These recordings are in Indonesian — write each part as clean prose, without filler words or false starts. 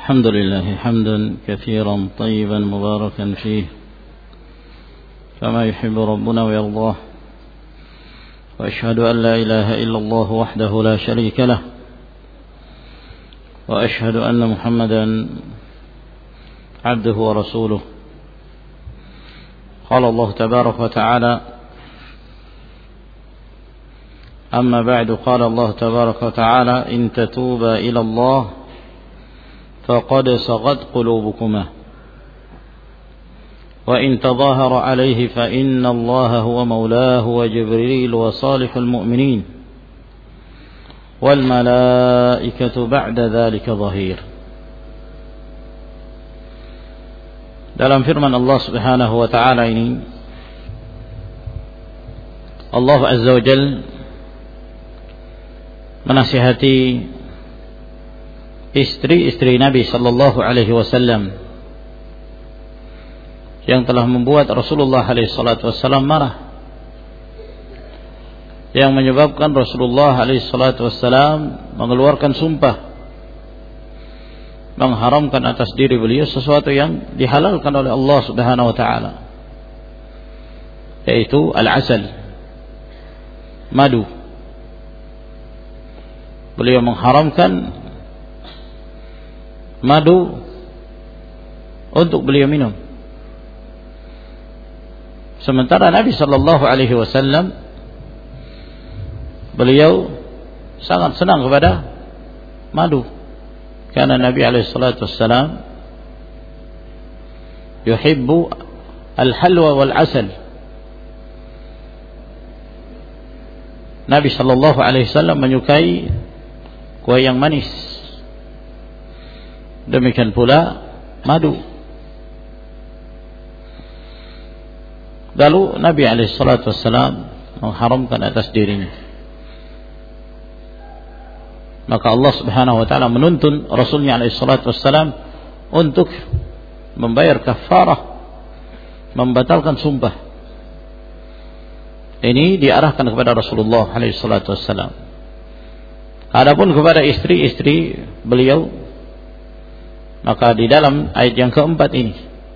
الحمد لله حمدا كثيرا طيبا مباركا فيه كما يحب ربنا ويرضاه، وأشهد أن لا إله إلا الله وحده لا شريك له، وأشهد أن محمدا عبده ورسوله. قال الله تبارك وتعالى: أما بعد، قال الله تبارك وتعالى: إن تتوبا إلى الله فقد صغت قلوبكما وإن تظاهر عليه فإن الله هو مولاه وجبريل وصالح المؤمنين والملائكة بعد ذلك ظهير. Dalam firman Allah Subhanahu wa taala ini, Allah Azza wa Jalla menasihati istri-istri Nabi sallallahu alaihi wasallam yang telah membuat Rasulullah alaihi salatu wasallam marah, yang menyebabkan Rasulullah alaihi salatu wasallam mengeluarkan sumpah mengharamkan atas diri beliau sesuatu yang dihalalkan oleh Allah Subhanahu wa taala, yaitu al-asal, madu. Beliau mengharamkan madu untuk beliau minum. Sementara Nabi sallallahu alaihi wasallam beliau sangat senang kepada madu. Karena Nabi alaihi salatu wassalam yuhibbu al-halwa wal asal. Nabi sallallahu alaihi wasallam menyukai kue yang manis. Demikian pula madu. Lalu Nabi alaihi salatu wassalam mengharamkan atas dirinya. Maka Allah Subhanahu wa taala menuntun Rasulnya alaihi salatu wassalam untuk membayar kafarah, membatalkan sumpah. Ini diarahkan kepada Rasulullah alaihi salatu wassalam. Adapun kepada istri-istri beliau, maka di dalam ayat yang keempat ini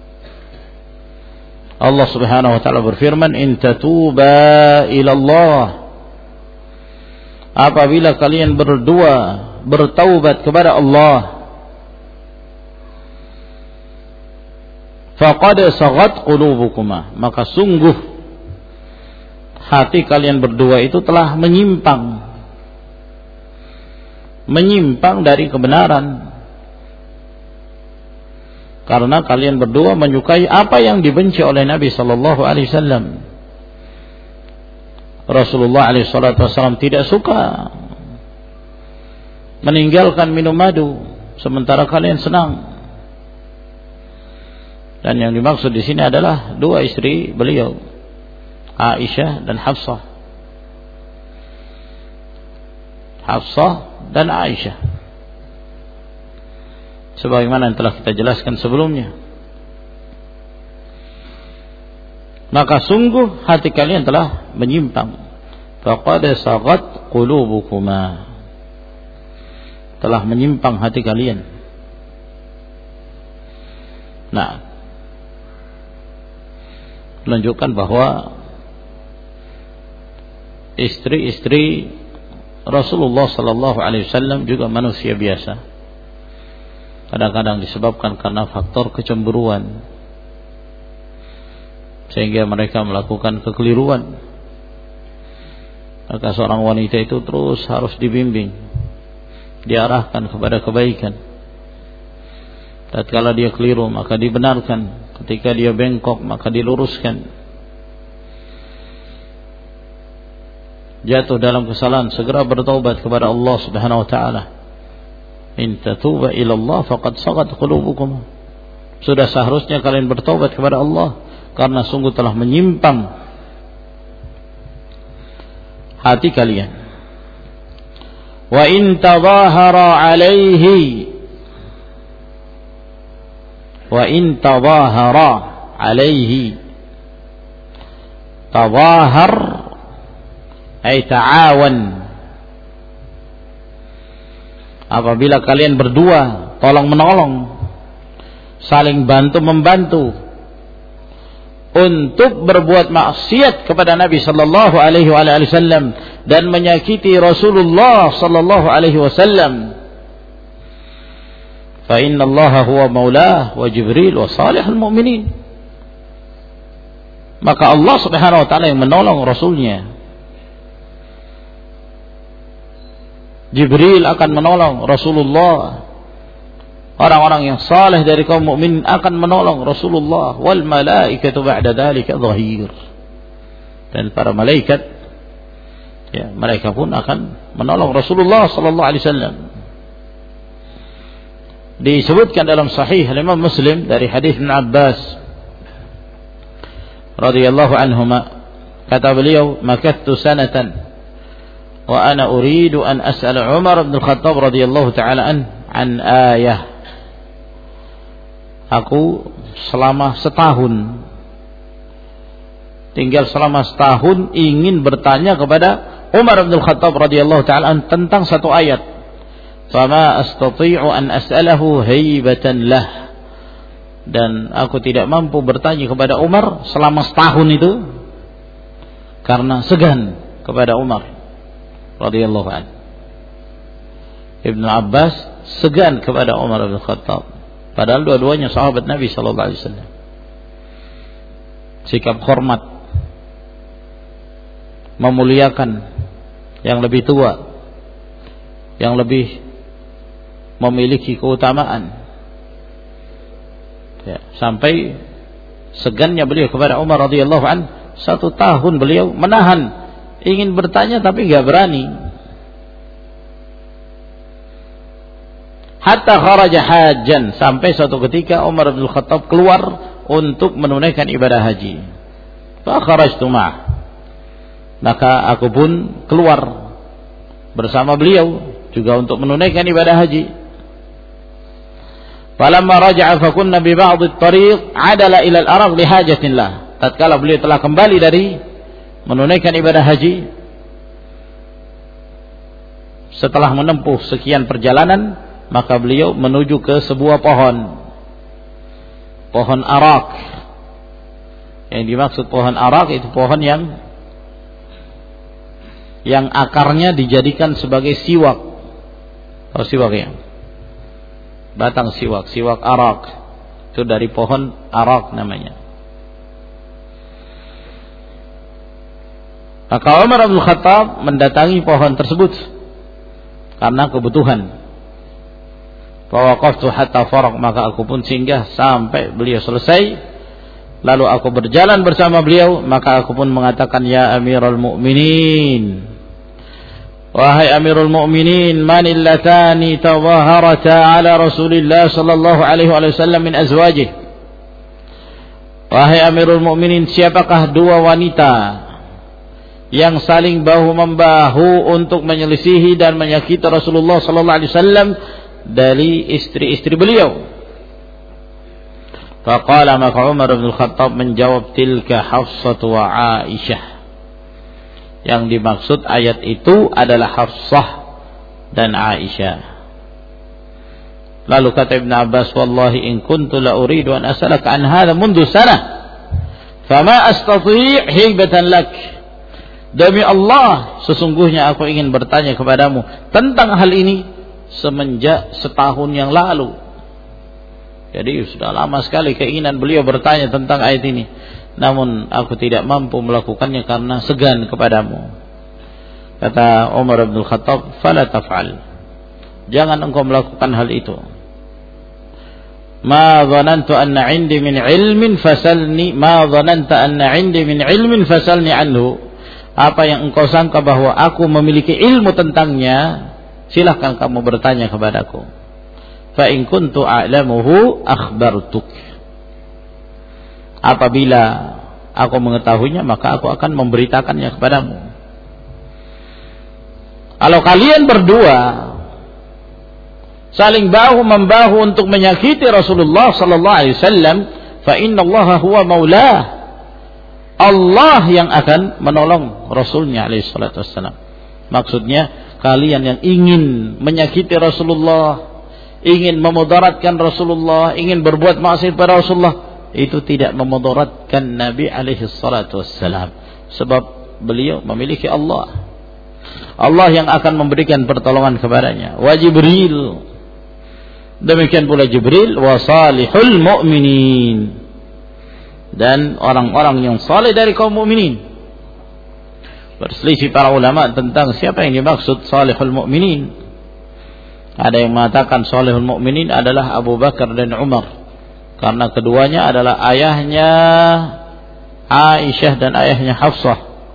Allah Subhanahu wa taala berfirman: "In tatuba ila Allah", apabila kalian berdua bertaubat kepada Allah, faqad saghat qulubukuma, maka sungguh hati kalian berdua itu telah menyimpang dari kebenaran, karena kalian berdua menyukai apa yang dibenci oleh Nabi sallallahu alaihi wasallam. Rasulullah alaihi salatu wasallam tidak suka meninggalkan minum madu, sementara kalian senang. Dan yang dimaksud di sini adalah dua istri beliau, Aisyah dan Hafsah. Hafsah dan Aisyah, sebagaimana yang telah kita jelaskan sebelumnya. Maka sungguh hati kalian telah menyimpang. Faqad saghat qulubukuma, telah menyimpang hati kalian. Nah, menunjukkan bahwa istri-istri Rasulullah sallallahu alaihi wasallam juga manusia biasa. Kadang-kadang disebabkan karena faktor kecemburuan, sehingga mereka melakukan kekeliruan. Maka seorang wanita itu terus harus dibimbing, diarahkan kepada kebaikan. Tatkala dia keliru maka dibenarkan, ketika dia bengkok maka diluruskan. Jatuh dalam kesalahan segera bertaubat kepada Allah Subhanahu wa taala. In tatuba ila Allah faqad saghat qulubukum. Sudah seharusnya kalian bertaubat kepada Allah, karena sungguh telah menyimpang hati kalian. Wa in tadhahara alaihi, wa in tadhahara alaihi, tadhahar ay ta'awan, apabila kalian berdua tolong menolong, saling bantu membantu untuk berbuat maksiat kepada Nabi sallallahu alaihi wasallam dan menyakiti Rasulullah sallallahu alaihi wasallam. Fa inna Allah huwa maulah wa Jibril wa salihul mu'minin. Maka Allah Subhanahu wa taala yang menolong Rasulnya. Jibril akan menolong Rasulullah. Orang-orang yang saleh dari kaum mukmin akan menolong Rasulullah. Wal malaikatu ba'da dzalika dhahir. Dan para malaikat, ya, mereka pun akan menolong Rasulullah sallallahu alaihi wasallam. Disebutkan dalam sahih Imam Muslim dari hadis Ibn Abbas radhiyallahu anhuma, kata beliau, "Makattu sanatan wa ana uridu an as'ala Umar bin Khattab radhiyallahu ta'ala an ayah." Aku selama setahun, tinggal selama setahun ingin bertanya kepada Umar bin Khattab radhiyallahu ta'ala tentang satu ayat. Fama astati'u an as'alahu haibatan lah. Dan aku tidak mampu bertanya kepada Umar selama setahun itu karena segan kepada Umar radhiyallahu anhu. Ibnu Abbas segan kepada Umar bin Khattab, padahal dua-duanya sahabat Nabi sallallahu alaihi wasallam. Sikap hormat, memuliakan yang lebih tua, yang lebih memiliki keutamaan, ya, sampai segannya beliau kepada Umar radhiyallahu an. 1 tahun beliau menahan, ingin bertanya tapi enggak berani. Hatta kharaja hajjan, sampai suatu ketika Umar bin Khattab keluar untuk menunaikan ibadah haji. Fa kharajtu ma'ah, maka aku pun keluar bersama beliau juga untuk menunaikan ibadah haji. Falamma raja'a fa kunna bi ba'd at-tariq 'adala ila al-arab li hajatin lah. Tatkala beliau telah kembali dari menunaikan ibadah haji, setelah menempuh sekian perjalanan, maka beliau menuju ke sebuah pohon arak. Yang dimaksud pohon arak itu pohon yang akarnya dijadikan sebagai siwak. Oh, siwak ya, batang siwak arak, itu dari pohon arak namanya. Maka Umar bin Khattab mendatangi pohon tersebut karena kebutuhan. Fawaqaftu hatta faraq, maka aku pun singgah sampai beliau selesai. Lalu aku berjalan bersama beliau, maka aku pun mengatakan, "Ya Amirul Mukminin, wahai Amirul Mukminin, manil latani tawaharata ala Rasulillah sallallahu alaihi wasallam min azwajih." Wahai Amirul Mukminin, siapakah dua wanita yang saling bahu-membahu untuk menyelisihi dan menyakiti Rasulullah sallallahu alaihi wasallam dari istri-istri beliau? Faqala, maka Umar bin Khattab menjawab, "Tilka Hafsah wa Aisyah." Yang dimaksud ayat itu adalah Hafsah dan Aisyah. Lalu kata Ibn Abbas, "Wallahi in kuntu la uridu an as'alaka an hadha mundu sanah, fama astati' hibatan lak." Demi Allah, sesungguhnya aku ingin bertanya kepadamu tentang hal ini semenjak setahun yang lalu. Jadi sudah lama sekali keinginan beliau bertanya tentang ayat ini, namun aku tidak mampu melakukannya karena segan kepadamu. Kata Umar bin Khattab, "Fala taf'al." Jangan engkau melakukan hal itu. "Ma dhanantu anna 'indi min 'ilmin fasalni, ma dhananta anna 'indi min 'ilmin fasalni anhu." Apa yang engkau sangka bahwa aku memiliki ilmu tentangnya, silahkan kamu bertanya kepadaku. Fa in kuntu a'lamuhu akhbartuk. Apabila aku mengetahuinya, maka aku akan memberitakannya kepadamu. Kalau kalian berdua saling bahu-membahu untuk menyakiti Rasulullah sallallahu alaihi wasallam, fa innallaha huwa maulah. Allah yang akan menolong Rasulnya alaihi salatu wassalam. Maksudnya, kalian yang ingin menyakiti Rasulullah, ingin memudaratkan Rasulullah, ingin berbuat maksiat pada Rasulullah, itu tidak memudaratkan Nabi alaihi salatu wassalam, sebab beliau memiliki Allah yang akan memberikan pertolongan kepadanya, wa Jibril, demikian pula Jibril, wa salihul mu'minin, dan orang-orang yang saleh dari kaum mukminin. Berselisih para ulama tentang siapa yang dimaksud salihul mu'minin. Ada yang mengatakan salihul mu'minin adalah Abu Bakar dan Umar, karena keduanya adalah ayahnya Aisyah dan ayahnya Hafsah.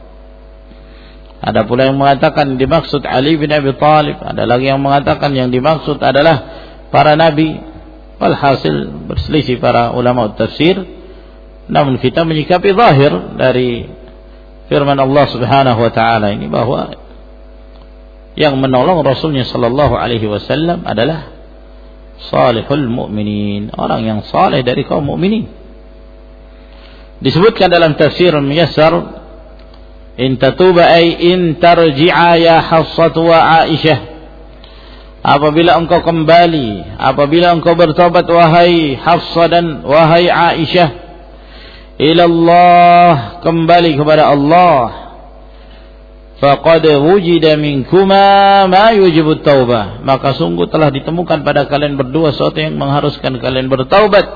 Ada pula yang mengatakan dimaksud Ali bin Abi Thalib. Ada lagi yang mengatakan yang dimaksud adalah para nabi. Walhasil berselisih para ulama tafsir, namun kita menyikapi zahir dari firman Allah Subhanahu wa taala ini bahwa yang menolong Rasulnya sallallahu alaihi wasallam adalah salihul mu'minin, orang yang saleh dari kaum mukminin. Disebutkan dalam tafsir Muyassar, in tatuba ay in tarji'a ya Hafsah wa Aisyah, apabila engkau kembali, apabila engkau bertobat wahai Hafsah dan wahai Aisyah, ilallah, kembali kepada Allah, faqad wujida minkuma ma yujibu taubah, maka sungguh telah ditemukan pada kalian berdua sesuatu yang mengharuskan kalian bertaubat.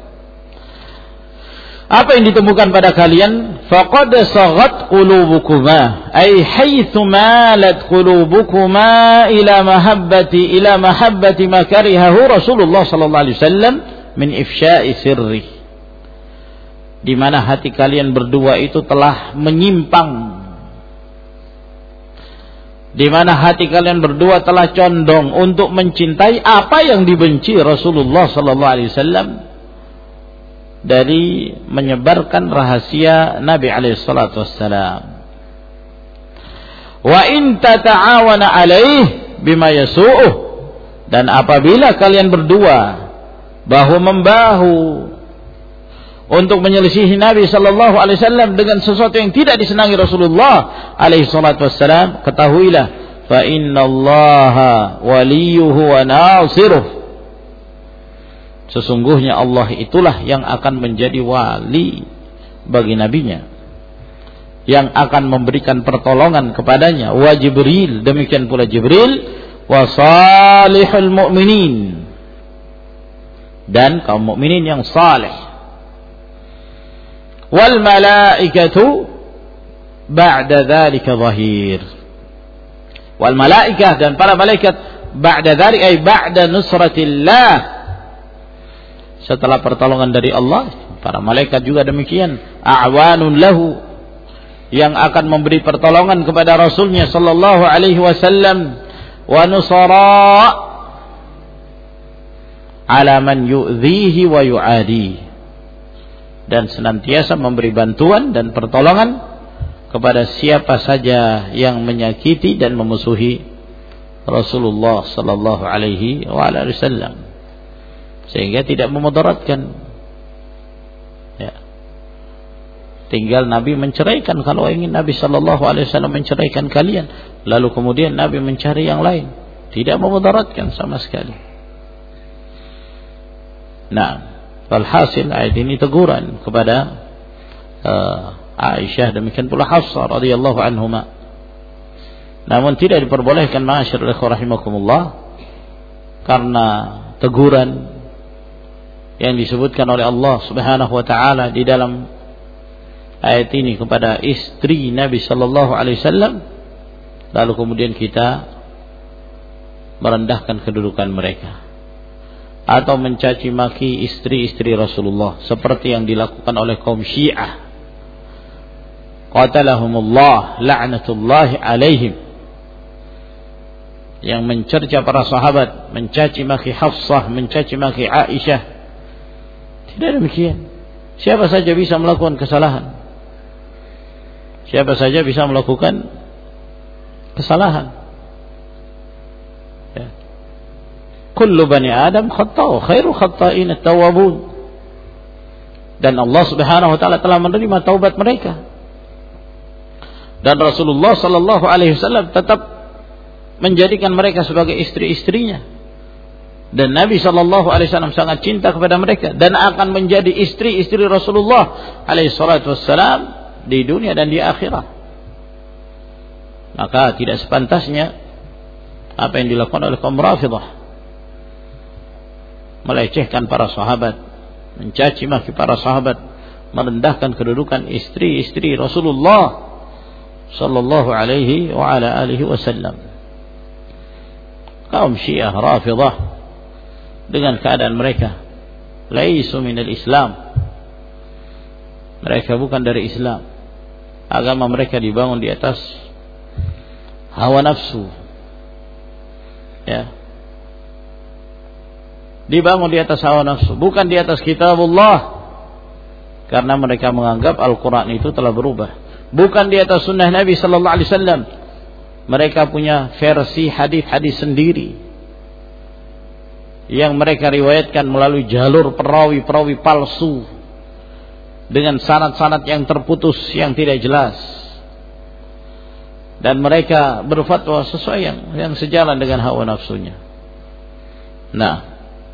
Apa yang ditemukan pada kalian? Faqad saghat qulubukuma, ay haitsu malat qulubukuma ila mahabbati ma karihahu Rasulullah sallallahu alaihi wasallam min ifsya'i sirri, di mana hati kalian berdua itu telah menyimpang, di mana hati kalian berdua telah condong untuk mencintai apa yang dibenci Rasulullah sallallahu alaihi wasallam dari menyebarkan rahasia Nabi alaihi salatu wassalam. Wa in tata'awana alaih bima yasu'uh, dan apabila kalian berdua bahu membahu untuk menyelisihi Nabi sallallahu alaihi wasallam dengan sesuatu yang tidak disenangi Rasulullah alaihi salatu wassalam, ketahuilah fa innallaha waliyuhu wa nasiruh, sesungguhnya Allah itulah yang akan menjadi wali bagi nabinya, yang akan memberikan pertolongan kepadanya, wa Jibril, demikian pula Jibril, wa salihul mu'minin, dan kaum mukminin yang saleh, wal malaikatu ba'da dzalika zahir, wal malaikah, dan para malaikat, ba'da dzalika ay ba'da nusratillah, setelah pertolongan dari Allah, para malaikat juga demikian, a'wanun lahu, yang akan memberi pertolongan kepada Rasulnya sallallahu alaihi wasallam, wa nusara ala man yu'dhihi wa yu'adi, dan senantiasa memberi bantuan dan pertolongan kepada siapa saja yang menyakiti dan memusuhi Rasulullah sallallahu alaihi wasallam, sehingga tidak memudaratkan. Ya. Tinggal Nabi menceraikan kalau ingin Nabi sallallahu alaihi wasallam menceraikan kalian, lalu kemudian Nabi mencari yang lain, tidak memudaratkan sama sekali. Nah, walhasil ayat ini teguran kepada Aisyah, demikian pula Hafsah radhiyallahu anhuma. Namun tidak diperbolehkan, ma'asyiral ikhwah rahimakumullah, karena teguran yang disebutkan oleh Allah Subhanahu wa taala di dalam ayat ini kepada istri Nabi sallallahu alaihi wasallam, lalu kemudian kita merendahkan kedudukan mereka atau mencaci maki istri-istri Rasulullah seperti yang dilakukan oleh kaum Syiah, qatalahumullah la'natullahi alaihim, yang mencerca para sahabat, mencaci maki Hafsah, mencaci maki Aisyah. Tidak demikian. Siapa saja bisa melakukan kesalahan, siapa saja bisa melakukan kesalahan. Ya. Kullu bani Adam khata'u, khairu khata'in at-tawwabun. Dan Allah Subhanahu wa taala telah menerima taubat mereka. Dan Rasulullah sallallahu alaihi wasallam tetap menjadikan mereka sebagai istri-istrinya. Dan Nabi SAW sangat cinta kepada mereka dan akan menjadi istri-istri Rasulullah SAW di dunia dan di akhirat. Maka tidak sepantasnya apa yang dilakukan oleh kaum Rafidah, melecehkan para sahabat, mencaci maki para sahabat, merendahkan kedudukan istri-istri Rasulullah sallallahu alaihi wa ala alihi wasallam. Kaum Syiah Rafidah dengan keadaan mereka laisu minal Islam, mereka bukan dari Islam. Agama mereka dibangun di atas hawa nafsu, ya, dibangun di atas hawa nafsu, bukan di atas kitabullah, karena mereka menganggap Al-Quran itu telah berubah. Bukan di atas sunnah Nabi sallallahu alaihi wasallam, mereka punya versi hadis-hadis sendiri yang mereka riwayatkan melalui jalur perawi-perawi palsu dengan sanad-sanad yang terputus, yang tidak jelas. Dan mereka berfatwa sesuai yang sejalan dengan hawa nafsunya. Nah,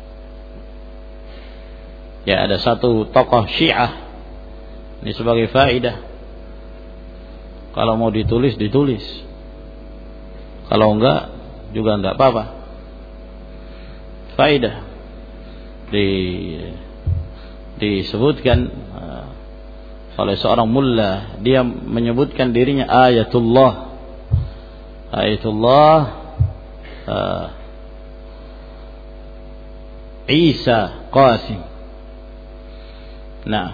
ya, ada satu tokoh Syiah, ini sebagai faedah, kalau mau ditulis, kalau enggak juga enggak apa-apa. Faedah disebutkan oleh seorang mulla, dia menyebutkan dirinya Ayatullah Isa Qasim. Nah,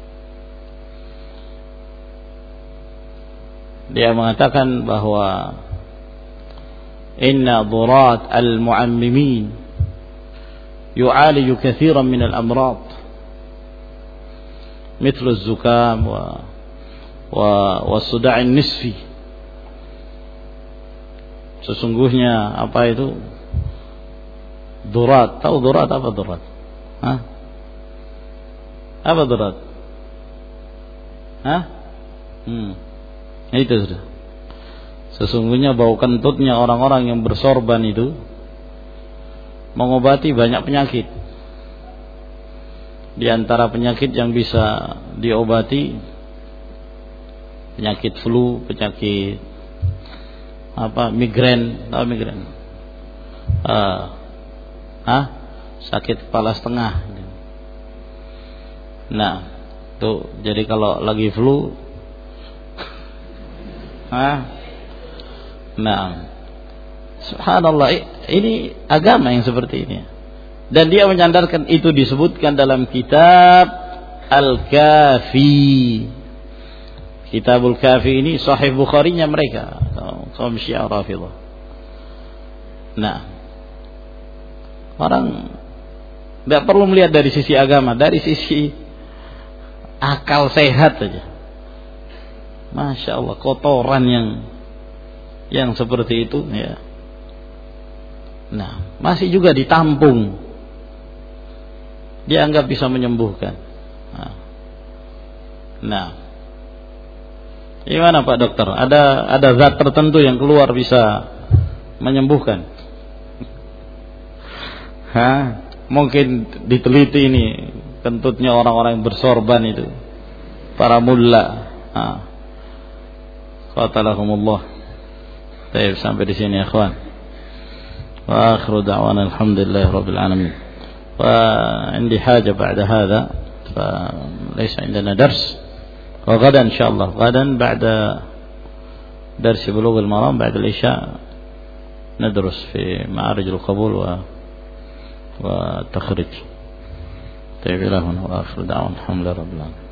dia mengatakan bahwa inna durat al-mu'ammimin yu'aliju kathiran min al-amrad mithlu az-zukam wa suda' an-nisfi. Sesungguhnya apa itu durat? Tahu durat apa durat? Hah? Apa durat? Hah? Itu sudah. Sesungguhnya bau kentutnya orang-orang yang bersorban itu mengobati banyak penyakit. Di antara penyakit yang bisa diobati, penyakit flu, penyakit migrain, tahu migrain? Sakit kepala setengah. Nah, tuh, jadi kalau lagi flu, nah, subhanallah, ini agama yang seperti ini. Dan dia menyandarkan itu, disebutkan dalam kitab Al-Kafi. Kitabul Kafi ini Sahih Bukhari-nya mereka, kaum Syiah Rafidah. Nah, orang tidak perlu melihat dari sisi agama, dari sisi akal sehat saja. Masya Allah, kotoran yang seperti itu, ya. Nah, masih juga ditampung, dianggap bisa menyembuhkan. Nah, gimana Pak Dokter? Ada zat tertentu yang keluar bisa menyembuhkan? Mungkin diteliti ini kentutnya orang-orang yang bersorban itu, para mulla. Qatalahumullah. Baik, sampai di sini ya ikhwan. Wa akhiru da'wana alhamdulillahirabbil alamin. Wa indi haja ba'da hadha, fa laysa indana dars. وغدا إن شاء الله غدا بعد درس بلوغ المرام بعد العشاء ندرس في معارج القبول والتخريج. طيب إلى هنا وآخر دعوانا الحمد لله رب العالمين.